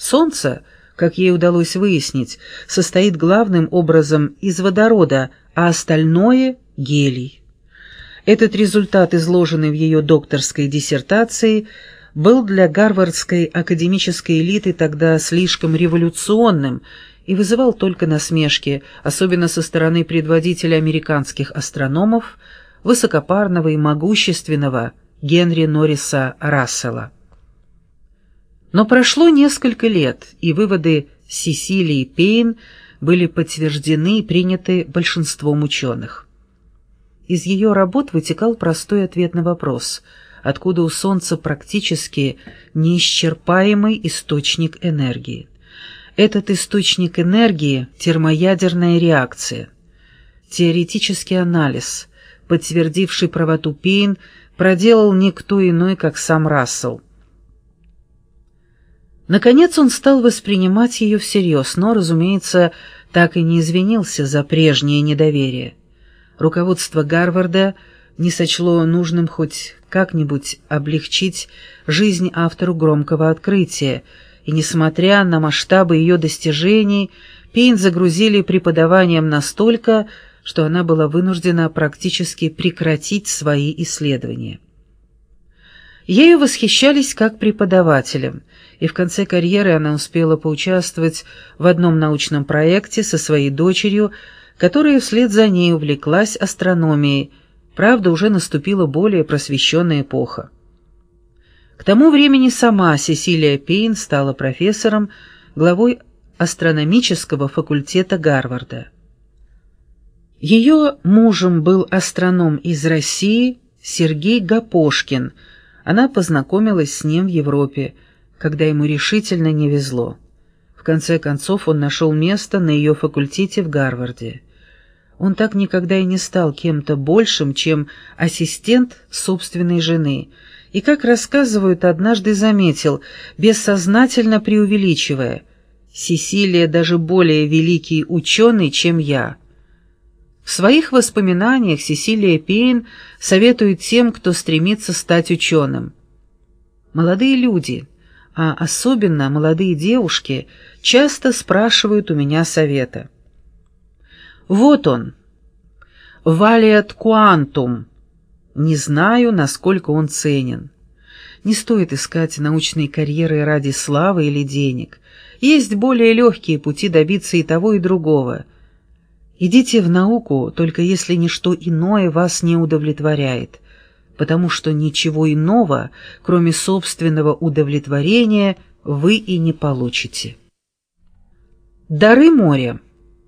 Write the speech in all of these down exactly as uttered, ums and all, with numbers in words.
Солнце, как ей удалось выяснить, состоит главным образом из водорода, а остальное — гелий. Этот результат, изложенный в ее докторской диссертации, был для гарвардской академической элиты тогда слишком революционным и вызывал только насмешки, особенно со стороны предводителя американских астрономов, высокопарного и могущественного Генри Норриса Рассела. Но прошло несколько лет, и выводы Сесилии Пейн были подтверждены и приняты большинством ученых. Из ее работ вытекал простой ответ на вопрос, откуда у Солнца практически неисчерпаемый источник энергии. Этот источник энергии – термоядерная реакция. Теоретический анализ, подтвердивший правоту Пейн, проделал никто иной, как сам Рассел. Наконец он стал воспринимать ее всерьез, но, разумеется, так и не извинился за прежнее недоверие. Руководство Гарварда не сочло нужным хоть как-нибудь облегчить жизнь автору громкого открытия, и, несмотря на масштабы ее достижений, Пейн загрузили преподаванием настолько, что она была вынуждена практически прекратить свои исследования. Ею восхищались как преподавателем, и в конце карьеры она успела поучаствовать в одном научном проекте со своей дочерью, которая вслед за ней увлеклась астрономией, правда, уже наступила более просвещенная эпоха. К тому времени сама Сесилия Пейн стала профессором, главой астрономического факультета Гарварда. Ее мужем был астроном из России Сергей Гапошкин. Она познакомилась с ним в Европе, когда ему решительно не везло. В конце концов он нашел место на ее факультете в Гарварде. Он так никогда и не стал кем-то большим, чем ассистент собственной жены, и, как рассказывают, однажды заметил, бессознательно преувеличивая: «Сесилия даже более великий ученый, чем я». В своих воспоминаниях Сесилия Пейн советует тем, кто стремится стать ученым: «Молодые люди, а особенно молодые девушки, часто спрашивают у меня совета. Вот он, валиат куантум. Не знаю, насколько он ценен. Не стоит искать научной карьеры ради славы или денег. Есть более легкие пути добиться и того, и другого. Идите в науку, только если ничто иное вас не удовлетворяет, потому что ничего иного, кроме собственного удовлетворения, вы и не получите». Дары моря.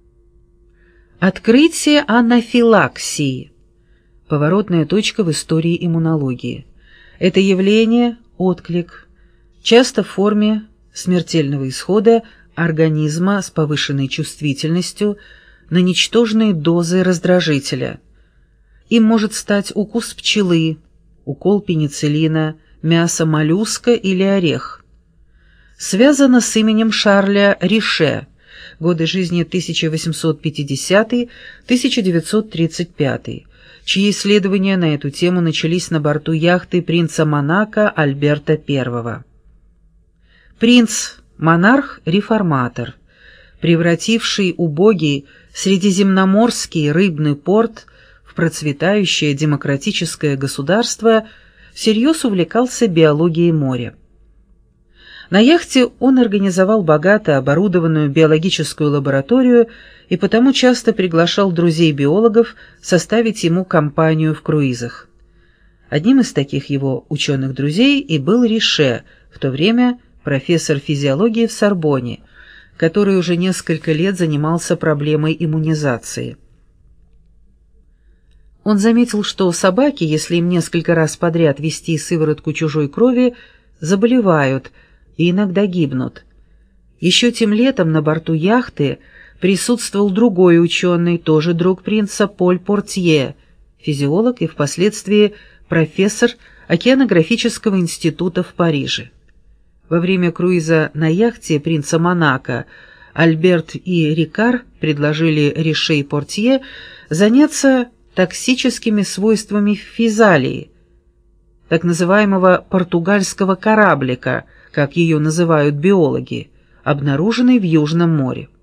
Открытие анафилаксии. Поворотная точка в истории иммунологии. Это явление, отклик, часто в форме смертельного исхода организма с повышенной чувствительностью на ничтожные дозы раздражителя. Им может стать укус пчелы, укол пенициллина, мясо моллюска или орех. Связано с именем Шарля Рише, годы жизни тысяча восемьсот пятидесятый — тысяча девятьсот тридцать пятый, чьи исследования на эту тему начались на борту яхты принца Монако Альберта Первого. Принц-монарх-реформатор, превративший убогий средиземноморский рыбный порт в процветающее демократическое государство, всерьез увлекался биологией моря. На яхте он организовал богато оборудованную биологическую лабораторию и потому часто приглашал друзей-биологов составить ему компанию в круизах. Одним из таких его ученых-друзей и был Рише, в то время профессор физиологии в Сорбонне, который уже несколько лет занимался проблемой иммунизации. Он заметил, что собаки, если им несколько раз подряд ввести сыворотку чужой крови, заболевают и иногда гибнут. Еще тем летом на борту яхты присутствовал другой ученый, тоже друг принца, Поль Портье, физиолог и впоследствии профессор океанографического института в Париже. Во время круиза на яхте принца Монако Альберт и Рикар предложили Рише и Портье заняться токсическими свойствами физалии, так называемого португальского кораблика, как ее называют биологи, обнаруженной в Южном море.